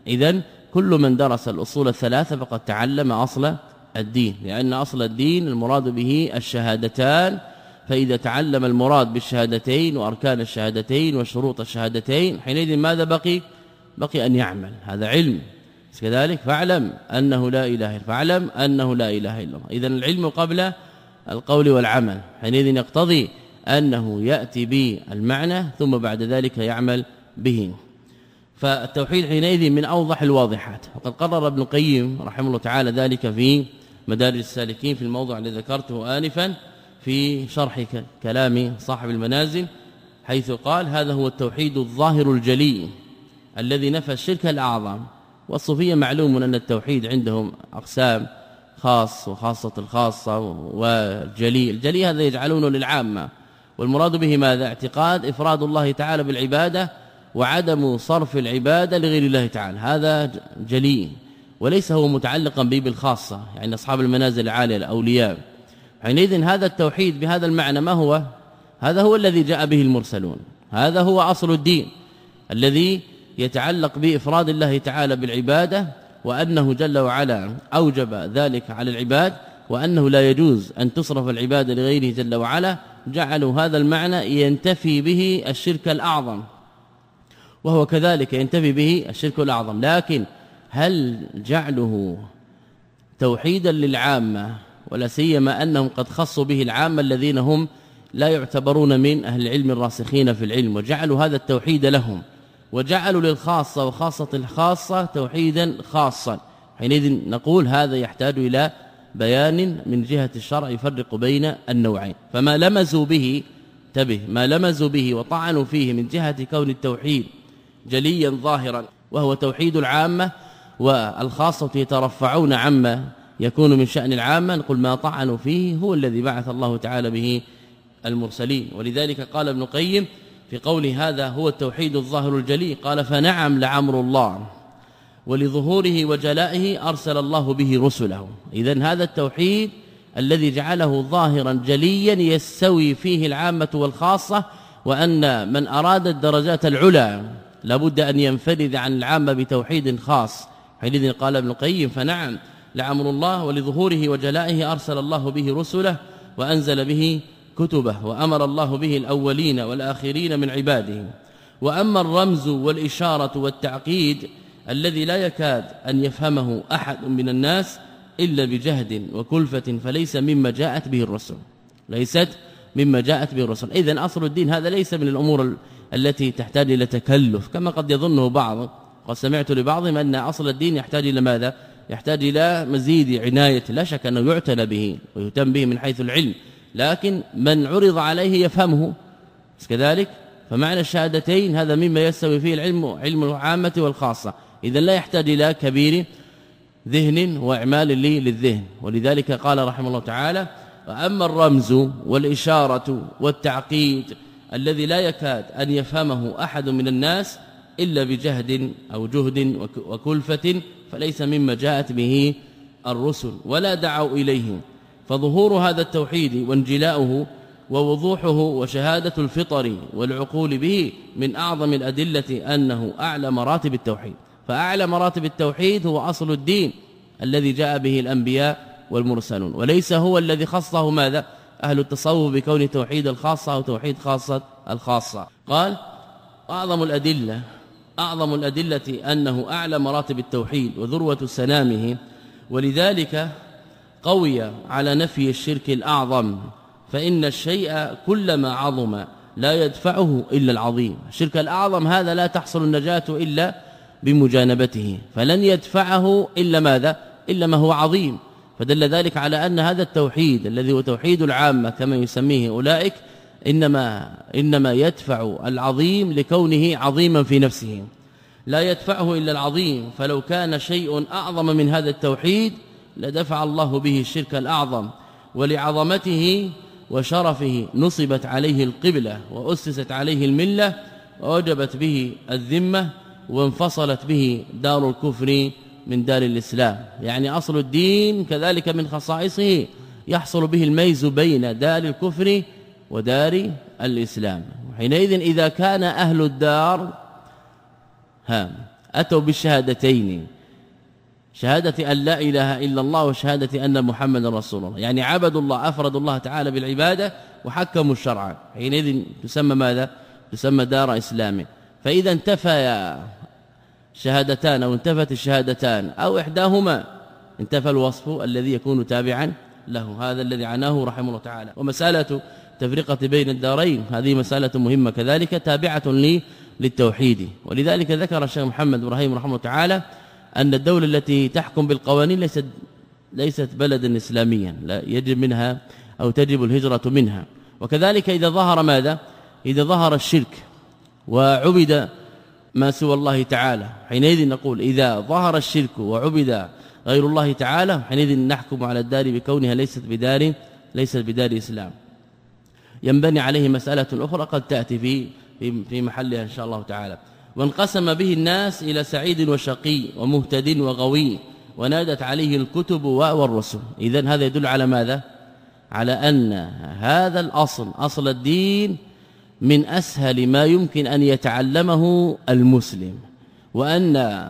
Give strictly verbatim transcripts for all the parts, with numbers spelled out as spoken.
إذن كل من درس الأصول الثلاثة فقد تعلم أصل الدين، لأن أصل الدين المراد به الشهادتان، فإذا تعلم المراد بالشهادتين وأركان الشهادتين وشروط الشهادتين حينئذ ماذا بقي؟ بقي أن يعمل، هذا علم كذلك. فاعلم أنه لا إله إلا فاعلم أنه لا إله إلا الله. إذن العلم قبل القول والعمل، حينئذ يقتضي أنه يأتي بالمعنى ثم بعد ذلك يعمل به. فالتوحيد حينئذ من أوضح الواضحات، وقد قرر ابن القيم رحمه الله تعالى ذلك في مدارج السالكين في الموضوع الذي ذكرته آنفا في شرح كلام صاحب المنازل، حيث قال هذا هو التوحيد الظاهر الجلي الذي نفى الشرك الأعظم. والصوفية معلوم أن التوحيد عندهم أقسام، خاص وخاصة الخاصة والجلي. الجلي هذا يجعلونه للعامة، والمراد به ماذا؟ اعتقاد إفراد الله تعالى بالعبادة وعدم صرف العبادة لغير الله تعالى، هذا جلي، وليس هو متعلقا به بالخاصة، يعني أصحاب المنازل العالية الأولياء. حينئذ هذا التوحيد بهذا المعنى ما هو؟ هذا هو الذي جاء به المرسلون، هذا هو أصل الدين الذي يتعلق بإفراد الله تعالى بالعبادة، وأنه جل وعلا أوجب ذلك على العباد، وأنه لا يجوز أن تصرف العبادة لغيره جل وعلا. جعلوا هذا المعنى ينتفي به الشرك الأعظم، وهو كذلك ينتفي به الشرك الأعظم. لكن هل جعله توحيدا للعامة، ولا سيما أنهم قد خصوا به العامة الذين هم لا يعتبرون من أهل العلم الراسخين في العلم، وجعلوا هذا التوحيد لهم، وجعلوا للخاصة وخاصة الخاصة توحيدا خاصا، حينئذ نقول هذا يحتاج إلى بيان من جهة الشرع يفرق بين النوعين. فما لمزوا به انتبه ما لمزوا به وطعنوا فيه من جهة كون التوحيد جليا ظاهرا وهو توحيد العامة، والخاصة يترفعون عما يكون من شأن العامة، نقول ما طعنوا فيه هو الذي بعث الله تعالى به المرسلين. ولذلك قال ابن القيم في قوله هذا هو التوحيد الظاهر الجلي، قال فنعم لعمر الله ولظهوره وجلائه أرسل الله به رسله. إذن هذا التوحيد الذي جعله ظاهرا جليا يستوي فيه العامة والخاصة، وأن من أراد الدرجات العلى لابد أن ينفرد عن العامة بتوحيد خاص. حينئذ قال ابن القيم فنعم لعمر الله ولظهوره وجلائه أرسل الله به رسله وأنزل به كتبه، وأمر الله به الأولين والآخرين من عباده. وأما الرمز والإشارة والتعقيد الذي لا يكاد أن يفهمه أحد من الناس إلا بجهد وكلفة فليس مما جاءت به الرسل، ليست مما جاءت به الرسل. إذن أصل الدين هذا ليس من الأمور التي تحتاج إلى تكلف كما قد يظنه بعض. قد سمعت لبعضهم أن أصل الدين يحتاج إلى ماذا؟ يحتاج إلى مزيد عناية، لا شك أنه يعتنى به ويهتم به من حيث العلم، لكن من عرض عليه يفهمه كذلك. فمعنى الشهادتين هذا مما يستوي فيه العلم، علم العامة والخاصة، إذا لا يحتاج إلى كبير ذهن وإعمال لي للذهن. ولذلك قال رحمه الله تعالى وأما الرمز والإشارة والتعقيد الذي لا يكاد أن يفهمه أحد من الناس إلا بجهد أو جهد وكلفة فليس مما جاءت به الرسل ولا دعوا إليه. فظهور هذا التوحيد وانجلاؤه ووضوحه وشهادة الفطر والعقول به من أعظم الأدلة أنه أعلى مراتب التوحيد. فأعلى مراتب التوحيد هو أصل الدين الذي جاء به الأنبياء والمرسلون، وليس هو الذي خصه ماذا؟ أهل التصوف بكون توحيد الخاصة أو توحيد خاصة الخاصة. قال أعظم الأدلة أعظم الأدلة أنه أعلى مراتب التوحيد وذروة سنامه، ولذلك قوي على نفي الشرك الأعظم، فإن الشيء كلما عظم لا يدفعه إلا العظيم. الشرك الأعظم هذا لا تحصل النجاة إلا بمجانبته، فلن يدفعه إلا ماذا؟ إلا ما هو عظيم. فدل ذلك على أن هذا التوحيد الذي هو توحيد العامة كما يسميه أولئك إنما, إنما يدفع العظيم لكونه عظيما في نفسه، لا يدفعه إلا العظيم. فلو كان شيء أعظم من هذا التوحيد لدفع الله به الشرك الأعظم، ولعظمته وشرفه نصبت عليه القبلة وأسست عليه الملة ووجبت به الذمة وانفصلت به دار الكفر من دار الإسلام. يعني أصل الدين كذلك من خصائصه يحصل به الميز بين دار الكفر ودار الإسلام. حينئذ إذا كان أهل الدار ها أتوا بالشهادتين، شهادة أن لا إله إلا الله وشهادة أن محمد رسول الله، يعني عبدوا الله، أفردوا الله تعالى بالعبادة وحكموا الشرع، حينئذ تسمى ماذا؟ تسمى دار إسلام. فإذا انتفى شهادتان أو انتفت الشهادتان أو إحداهما انتفى الوصف الذي يكون تابعا له، هذا الذي عناه رحمه الله تعالى. ومسألة تفرقة بين الدارين هذه مسألة مهمة كذلك تابعة لي للتوحيد. ولذلك ذكر الشيخ محمد إبراهيم رحمه الله تعالى أن الدولة التي تحكم بالقوانين ليست ليست بلدا إسلاميا، لا يجب منها أو تجب الهجرة منها. وكذلك إذا ظهر ماذا؟ إذا ظهر الشرك وعبد ما سوى الله تعالى، حينئذ نقول إذا ظهر الشرك وعبد غير الله تعالى حينئذ نحكم على الدار بكونها ليست بدار ليست بدار إسلام. ينبني عليه مسألة أخرى قد تأتي في في محلها إن شاء الله تعالى. وانقسم به الناس إلى سعيد وشقي ومهتد وغوي، ونادت عليه الكتب والرسل. إذن هذا يدل على ماذا؟ على أن هذا الأصل أصل الدين من أسهل ما يمكن أن يتعلمه المسلم، وأن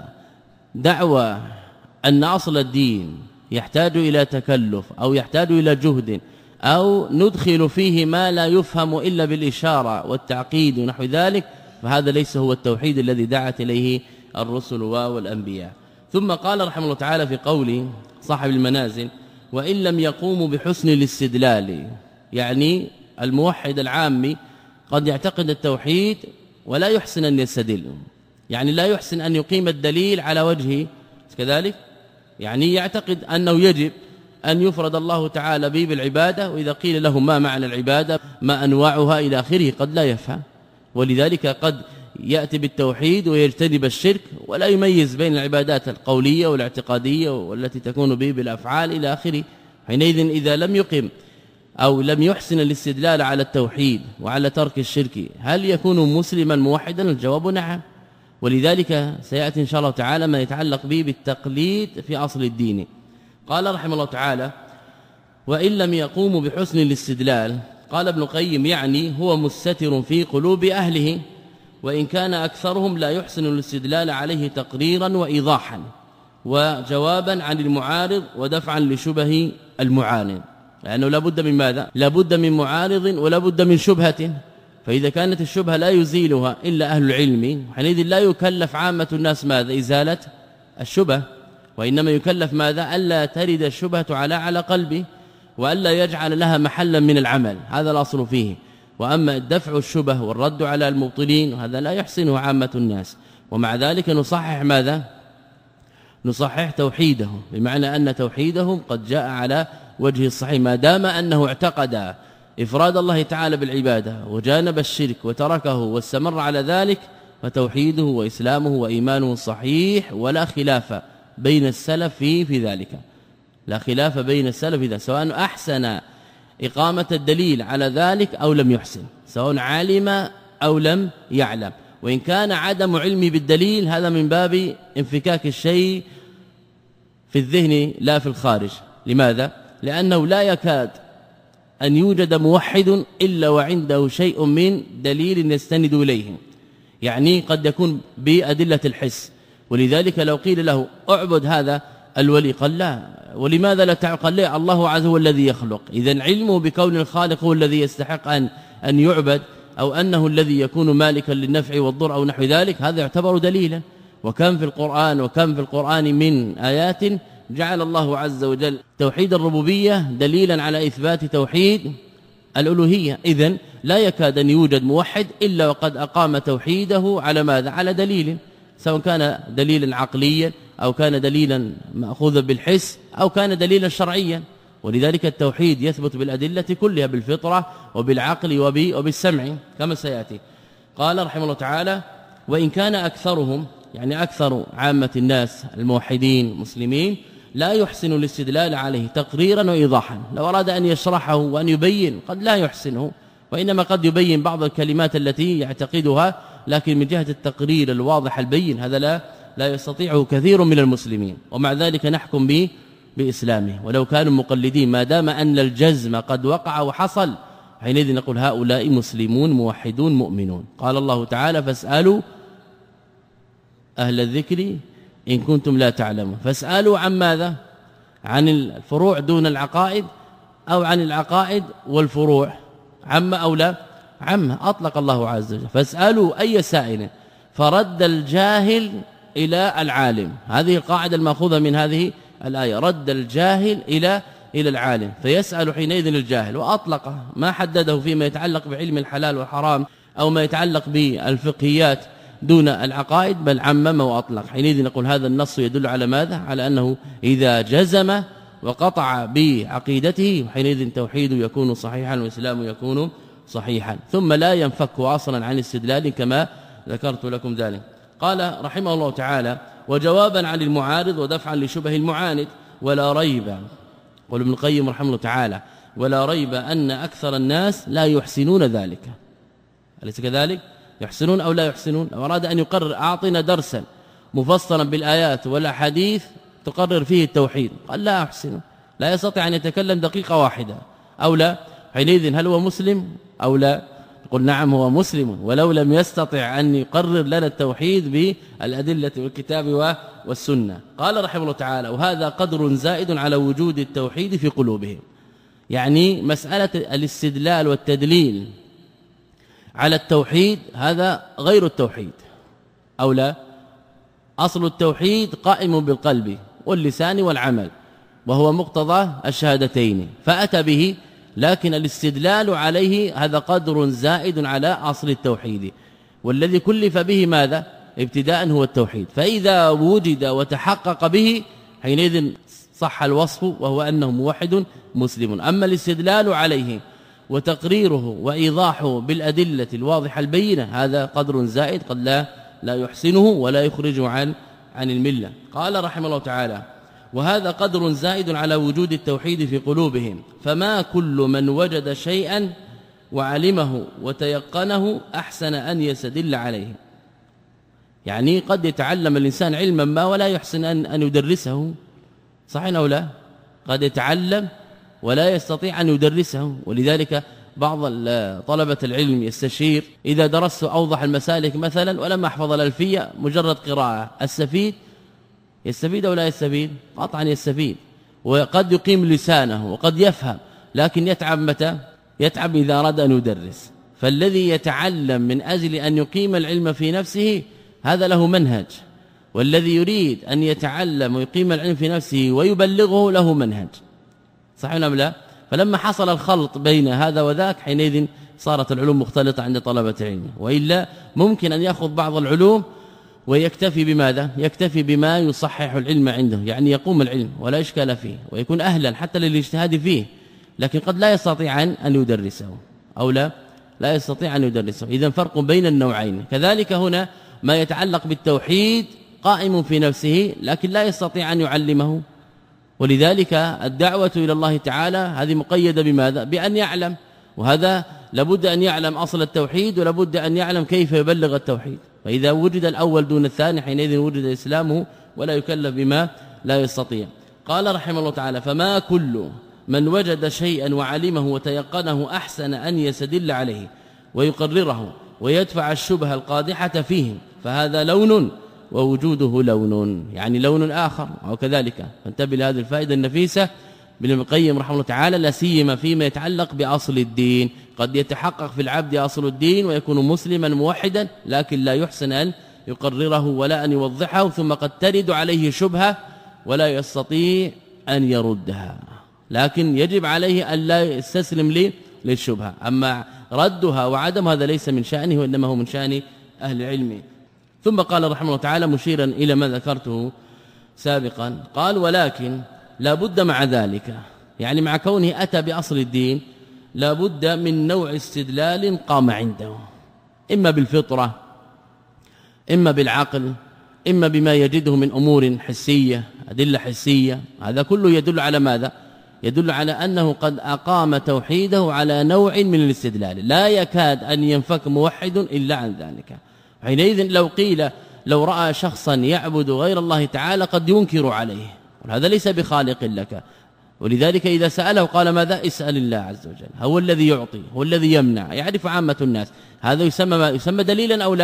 دعوى أن أصل الدين يحتاج إلى تكلف أو يحتاج إلى جهد أو ندخل فيه ما لا يفهم إلا بالإشارة والتعقيد ونحو ذلك، فهذا ليس هو التوحيد الذي دعت إليه الرسل والأنبياء. ثم قال رحمه الله تعالى في قول صاحب المنازل: وإن لم يقوموا بحسن الاستدلال، يعني الموحد العامي قد يعتقد التوحيد ولا يحسن أن يستدل، يعني لا يحسن أن يقيم الدليل على وجهه كذلك، يعني يعتقد أنه يجب أن يفرد الله تعالى به بالعبادة، وإذا قيل له ما معنى العبادة ما أنواعها إلى آخره قد لا يفهم، ولذلك قد يأتي بالتوحيد ويجتنب الشرك ولا يميز بين العبادات القولية والاعتقادية والتي تكون به بالأفعال إلى آخره. حينئذ إذا لم يقم أو لم يحسن الاستدلال على التوحيد وعلى ترك الشرك هل يكون مسلما موحدا؟ الجواب نعم. ولذلك سيأتي إن شاء الله تعالى ما يتعلق به بالتقليد في أصل الدين. قال رحمه الله تعالى: وإن لم يقوموا بحسن الاستدلال، قال ابن القيم يعني هو مستتر في قلوب أهله، وإن كان أكثرهم لا يحسن الاستدلال عليه تقريرا وإيضاحا وجوابا عن المعارض ودفعا لشبه المعاند، لأنه لا بد من ماذا؟ لا بد من معارض ولا بد من شبهة، فإذا كانت الشبهة لا يزيلها إلا أهل العلم حينئذ لا يكلف عامة الناس ماذا؟ إزالة الشبهة، وإنما يكلف ماذا؟ ألا ترد الشبهة على على قلبه وألا يجعل لها محلا من العمل، هذا الأصل فيه. وأما دفع الشبه والرد على المبطلين هذا لا يحسنه عامة الناس، ومع ذلك نصحح ماذا؟ نصحح توحيدهم، بمعنى أن توحيدهم قد جاء على وجه الصحيح، ما دام أنه اعتقد إفراد الله تعالى بالعبادة وجانب الشرك وتركه واستمر على ذلك فتوحيده وإسلامه وإيمانه صحيح، ولا خلاف بين السلف في ذلك، لا خلاف بين السلف في ذلك، سواء أحسن إقامة الدليل على ذلك أو لم يحسن، سواء علم أو لم يعلم. وإن كان عدم علمي بالدليل هذا من باب انفكاك الشيء في الذهن لا في الخارج. لماذا؟ لأنه لا يكاد أن يوجد موحد إلا وعنده شيء من دليل يستند إليه، يعني قد يكون بأدلة الحس، ولذلك لو قيل له اعبد هذا الولي قال لا، ولماذا لا تعقل؟ لا، الله عز وجل الذي يخلق، إذن علمه بكون الخالق هو الذي يستحق أن أن يعبد، أو أنه الذي يكون مالكا للنفع والضر أو نحو ذلك، هذا يعتبر دليلا. وكم في القرآن وكم في القرآن من آيات جعل الله عز وجل توحيد الربوبية دليلا على إثبات توحيد الألوهية. إذن لا يكاد أن يوجد موحد إلا وقد أقام توحيده على ماذا؟ على دليل، سواء كان دليلا عقليا أو كان دليلا مأخوذا بالحس أو كان دليلا شرعيا. ولذلك التوحيد يثبت بالأدلة كلها، بالفطرة وبالعقل وبالسمع كما سيأتي. قال رحمه الله تعالى: وإن كان أكثرهم، يعني أكثر عامة الناس الموحدين المسلمين، لا يحسن الاستدلال عليه تقريرا وإيضاحا، لو أراد أن يشرحه وأن يبين قد لا يحسنه، وإنما قد يبين بعض الكلمات التي يعتقدها، لكن من جهة التقرير الواضح البين هذا لا لا يستطيعه كثير من المسلمين، ومع ذلك نحكم به بإسلامه ولو كانوا مقلدين، ما دام أن الجزم قد وقع وحصل حينئذ نقول هؤلاء مسلمون موحدون مؤمنون. قال الله تعالى: فاسألوا أهل الذكر إن كنتم لا تعلمون. فاسألوا عن ماذا؟ عن الفروع دون العقائد أو عن العقائد والفروع؟ عم أو لا؟ عم. أطلق الله عز وجل فاسألوا أي سائل، فرد الجاهل إلى العالم. هذه القاعدة المأخوذة من هذه الآية، رد الجاهل إلى إلى العالم، فيسأل حينئذ الجاهل. وأطلق ما حدده فيما يتعلق بعلم الحلال والحرام أو ما يتعلق بالفقهيات دون العقائد، بل عمم وأطلق. حينئذ نقول هذا النص يدل على ماذا؟ على أنه إذا جزم وقطع بعقيدته حينئذ توحيده يكون صحيحا والإسلام يكون صحيحا، ثم لا ينفك أصلا عن استدلال كما ذكرت لكم ذلك. قال رحمه الله تعالى: وجوابا عن المعارض ودفعا لشبه المعاند، ولا ريب، قال ابن القيم رحمه الله تعالى: ولا ريب أن أكثر الناس لا يحسنون ذلك. أليس كذلك؟ يحسنون أو لا يحسنون؟ لو أراد أن يقرر أعطنا درسا مفصلا بالآيات والأحاديث تقرر فيه التوحيد، قال لا أحسن، لا يستطيع أن يتكلم دقيقة واحدة أو لا. حينئذ هل هو مسلم أو لا؟ قل نعم هو مسلم، ولو لم يستطع أن يقرر لنا التوحيد بالأدلة والكتاب والسنة. قال رحمه الله تعالى: وهذا قدر زائد على وجود التوحيد في قلوبهم. يعني مسألة الاستدلال والتدليل على التوحيد هذا غير التوحيد أو لا؟ أصل التوحيد قائم بالقلب واللسان والعمل، وهو مقتضى الشهادتين، فأتى به، لكن الاستدلال عليه هذا قدر زائد على أصل التوحيد، والذي كلف به ماذا؟ ابتداء هو التوحيد. فإذا وجد وتحقق به حينئذ صح الوصف، وهو أنه موحد مسلم. أما الاستدلال عليه وتقريره وإيضاحه بالأدلة الواضحة البينة هذا قدر زائد قد لا لا يحسنه ولا يخرجه عن عن الملة. قال رحمه الله تعالى: وهذا قدر زائد على وجود التوحيد في قلوبهم، فما كل من وجد شيئا وعلمه وتيقنه أحسن أن يستدل عليه. يعني قد يتعلم الإنسان علما ما ولا يحسن أن أن يدرسه، صحيح أو لا؟ قد يتعلم ولا يستطيع أن يدرسه، ولذلك بعض طلبة العلم يستشير إذا درست أوضح المسالك مثلا ولم أحفظ الألفية مجرد قراءة، السفيد يستفيد أو لا يستفيد؟ قطعا يستفيد، وقد يقيم لسانه وقد يفهم، لكن يتعب متى؟ يتعب إذا أراد أن يدرس. فالذي يتعلم من أجل أن يقيم العلم في نفسه هذا له منهج، والذي يريد أن يتعلم ويقيم العلم في نفسه ويبلغه له منهج، صحيح أم لا؟ فلما حصل الخلط بين هذا وذاك حينئذ صارت العلوم مختلطة عند طلبة العلم. وإلا ممكن أن يأخذ بعض العلوم ويكتفي بماذا؟ يكتفي بما يصحح العلم عنده، يعني يقوم العلم ولا إشكال فيه ويكون أهلا حتى للاجتهاد فيه، لكن قد لا يستطيع أن يدرسه أو لا لا يستطيع أن يدرسه. إذن فرق بين النوعين. كذلك هنا ما يتعلق بالتوحيد قائم في نفسه لكن لا يستطيع أن يعلمه، ولذلك الدعوة إلى الله تعالى هذه مقيدة بماذا؟ بأن يعلم، وهذا لابد أن يعلم أصل التوحيد ولابد أن يعلم كيف يبلغ التوحيد. فإذا وجد الأول دون الثاني حينئذ وجد إسلامه ولا يكلف بما لا يستطيع. قال رحمه الله تعالى: فما كل من وجد شيئا وعلمه وتيقنه أحسن أن يستدل عليه ويقرره ويدفع الشبهة القادحة فيه، فهذا لون ووجوده لون، يعني لون آخر أو كذلك. فانتبه لهذه الفائدة النفيسة ابن القيم رحمه الله تعالى، لا سيما فيما يتعلق بأصل الدين. قد يتحقق في العبد أصل الدين ويكون مسلما موحدا، لكن لا يحسن أن يقرره ولا أن يوضحه، ثم قد ترد عليه شبهة ولا يستطيع أن يردها، لكن يجب عليه أن لا يستسلم لي للشبهة. أما ردها وعدم هذا ليس من شأنه وإنما هو من شأن أهل العلم. ثم قال رحمه الله تعالى مشيرا إلى ما ذكرته سابقا، قال: ولكن لا بد مع ذلك، يعني مع كونه أتى بأصل الدين، لا بد من نوع استدلال قام عنده، إما بالفطرة إما بالعقل إما بما يجده من أمور حسية، أدلة حسية. هذا كله يدل على ماذا؟ يدل على أنه قد أقام توحيده على نوع من الاستدلال لا يكاد أن ينفك موحد إلا عن ذلك. حينئذ لو قيل لو رأى شخصا يعبد غير الله تعالى قد ينكر عليه، وهذا ليس بخالق لك، ولذلك إذا سأله قال ماذا؟ اسأل الله عز وجل، هو الذي يعطي هو الذي يمنع، يعرف عامة الناس. هذا يسمى ما يسمى دليلا أو لا؟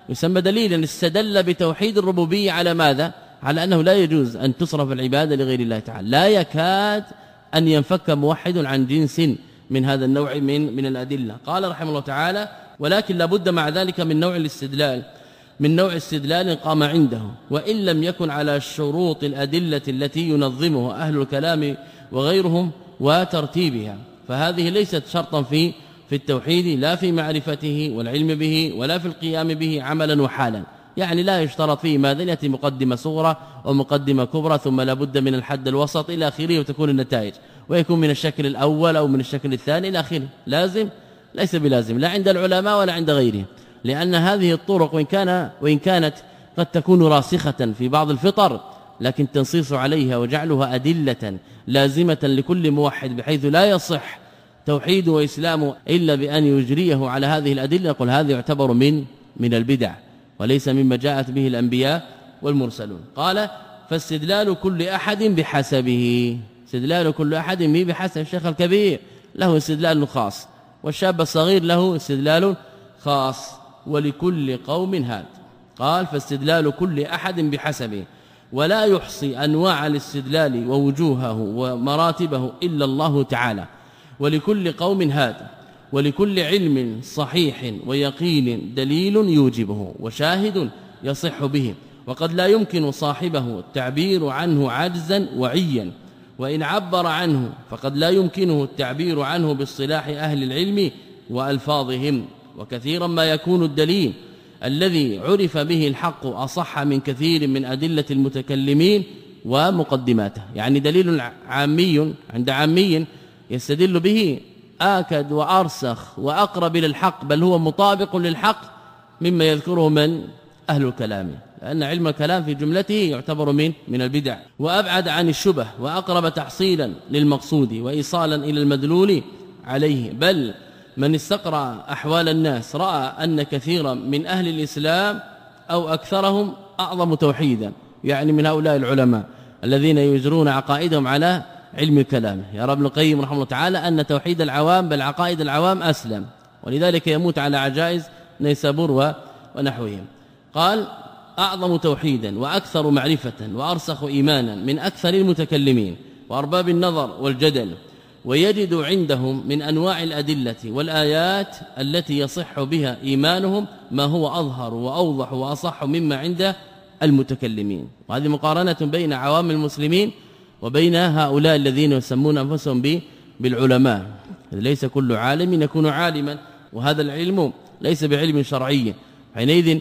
يسمى دليلا استدل بتوحيد الربوبية على ماذا؟ على أنه لا يجوز أن تصرف العبادة لغير الله تعالى. لا يكاد أن ينفك موحد عن جنس من هذا النوع من من الأدلة. قال رحمه الله تعالى: ولكن لابد مع ذلك من نوع الاستدلال من نوع استدلال قام عنده، وإن لم يكن على شروط الأدلة التي ينظمه أهل الكلام وغيرهم وترتيبها، فهذه ليست شرطا في في التوحيد، لا في معرفته والعلم به ولا في القيام به عملا وحالا. يعني لا يشترط فيه ماذا؟ يأتي مقدمة صغرى ومقدمة كبرى ثم لابد من الحد الوسط إلى آخره وتكون النتائج، ويكون من الشكل الأول أو من الشكل الثاني إلى آخره. لازم؟ ليس بلازم، لا عند العلماء ولا عند غيرهم، لأن هذه الطرق وإن كان وإن كانت قد تكون راسخة في بعض الفطر، لكن التنصيص عليها وجعلها أدلة لازمة لكل موحد بحيث لا يصح توحيد وإسلام إلا بأن يجريه على هذه الأدلة، يقول هذا يعتبر من من البدع وليس مما جاءت به الأنبياء والمرسلون. قال: فاستدلال كل أحد بحسبه. استدلال كل أحد بحسب. الشيخ الكبير له استدلال خاص، والشاب الصغير له استدلال خاص، ولكل قوم هاد. قال: فاستدلال كل أحد بحسبه، ولا يحصي أنواع الاستدلال ووجوهه ومراتبه إلا الله تعالى. ولكل قوم هاد، ولكل علم صحيح ويقين دليل يوجبه وشاهد يصح به، وقد لا يمكن صاحبه التعبير عنه عجزا وعيا، وإن عبر عنه فقد لا يمكنه التعبير عنه باصطلاح أهل العلم وألفاظهم. وكثيرا ما يكون الدليل الذي عرف به الحق أصح من كثير من أدلة المتكلمين ومقدماته. يعني دليل عامي عند عامي يستدل به آكد وأرسخ وأقرب إلى الحق، بل هو مطابق للحق مما يذكره من أهل الكلام، لأن علم الكلام في جملته يعتبر من من البدع، وأبعد عن الشبه وأقرب تحصيلا للمقصود وإيصالا إلى المدلول عليه. بل من استقرأ أحوال الناس رأى أن كثيرا من أهل الإسلام أو أكثرهم أعظم توحيدا، يعني من هؤلاء العلماء الذين يجرون عقائدهم على علم الكلام. يرى ابن القيم رحمه الله تعالى أن توحيد العوام بل عقائد العوام أسلم، ولذلك يموت على عجائز نيسابور ونحوهم. قال: أعظم توحيدا وأكثر معرفة وأرسخ إيمانا من أكثر المتكلمين وأرباب النظر والجدل، ويجد عندهم من أنواع الأدلة والآيات التي يصح بها إيمانهم ما هو أظهر وأوضح وأصح مما عند المتكلمين. وهذه مقارنة بين عوام المسلمين وبين هؤلاء الذين يسمون أنفسهم بالعلماء. ليس كل عالم يكون عالما، وهذا العلم ليس بعلم شرعي، حينئذ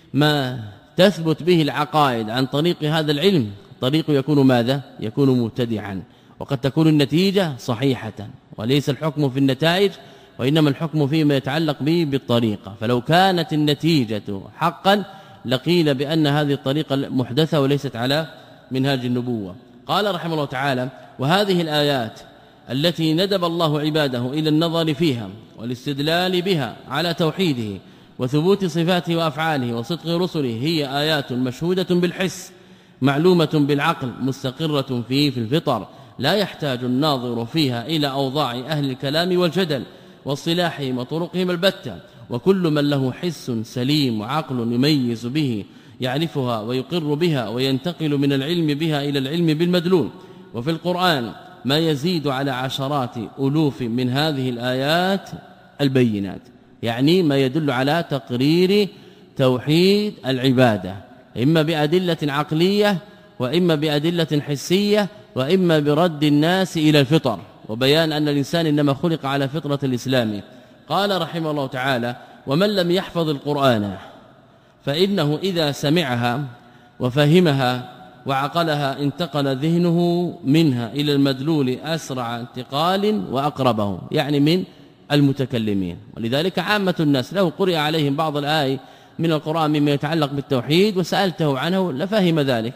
ما تثبت به العقائد عن طريق هذا العلم طريق يكون ماذا؟ يكون مبتدعا، وقد تكون النتيجة صحيحة، وليس الحكم في النتائج وإنما الحكم فيما يتعلق به بالطريقة. فلو كانت النتيجة حقا لقيل بأن هذه الطريقة محدثة وليست على منهاج النبوة. قال رحمه الله تعالى: وهذه الآيات التي ندب الله عباده إلى النظر فيها والاستدلال بها على توحيده وثبوت صفاته وأفعاله وصدق رسله هي آيات مشهودة بالحس معلومة بالعقل مستقرة فيه في الفطر، لا يحتاج الناظر فيها إلى أوضاع أهل الكلام والجدل واصطلاحهم وطرقهم البتة، وكل من له حس سليم وعقل يميز به يعرفها ويقر بها وينتقل من العلم بها إلى العلم بالمدلول. وفي القرآن ما يزيد على عشرات ألوف من هذه الآيات البينات، يعني ما يدل على تقرير توحيد العبادة، إما بأدلة عقلية وإما بأدلة حسية وإما برد الناس إلى الفطر، وبيان أن الإنسان إنما خلق على فطرة الإسلام. قال رحمه الله تعالى: ومن لم يحفظ القرآن فإنه إذا سمعها وفهمها وعقلها انتقل ذهنه منها إلى المدلول أسرع انتقال وأقربه، يعني من المتكلمين. ولذلك عامة الناس لو قرئ عليهم بعض الآي من القرآن مما يتعلق بالتوحيد وسألته عنه لفهم ذلك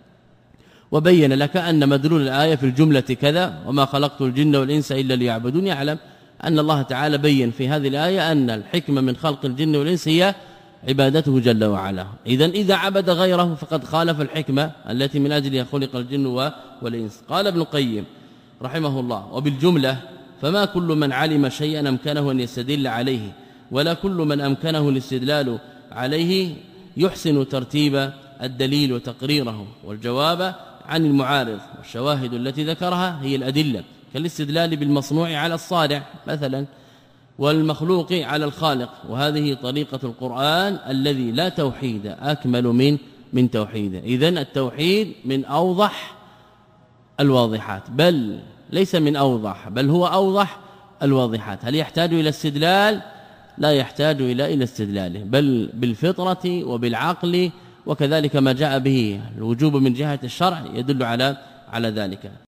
وبين لك أن مدلول الآية في الجملة كذا، وما خلقت الجن والإنس إلا ليعبدون. يعلم أن الله تعالى بين في هذه الآية أن الحكمة من خلق الجن والإنس هي عبادته جل وعلا. إذن إذا عبد غيره فقد خالف الحكمة التي من أجلها خلق الجن والإنس. قال ابن القيم رحمه الله: وبالجملة فما كل من علم شيئا أمكنه أن يستدل عليه، ولا كل من أمكنه الاستدلال عليه يحسن ترتيب الدليل وتقريره، والجواب عن المعارض، والشواهد التي ذكرها هي الأدلة كالاستدلال بالمصنوع على الصانع مثلا، والمخلوق على الخالق. وهذه طريقة القرآن الذي لا توحيد أكمل من من توحيده. إذن التوحيد من أوضح الواضحات، بل ليس من أوضح، بل هو أوضح الواضحات. هل يحتاج إلى استدلال؟ لا يحتاج إلى إلى استدلاله، بل بالفطرة وبالعقل، وكذلك ما جاء به الوجوب من جهة الشرع يدل على على ذلك.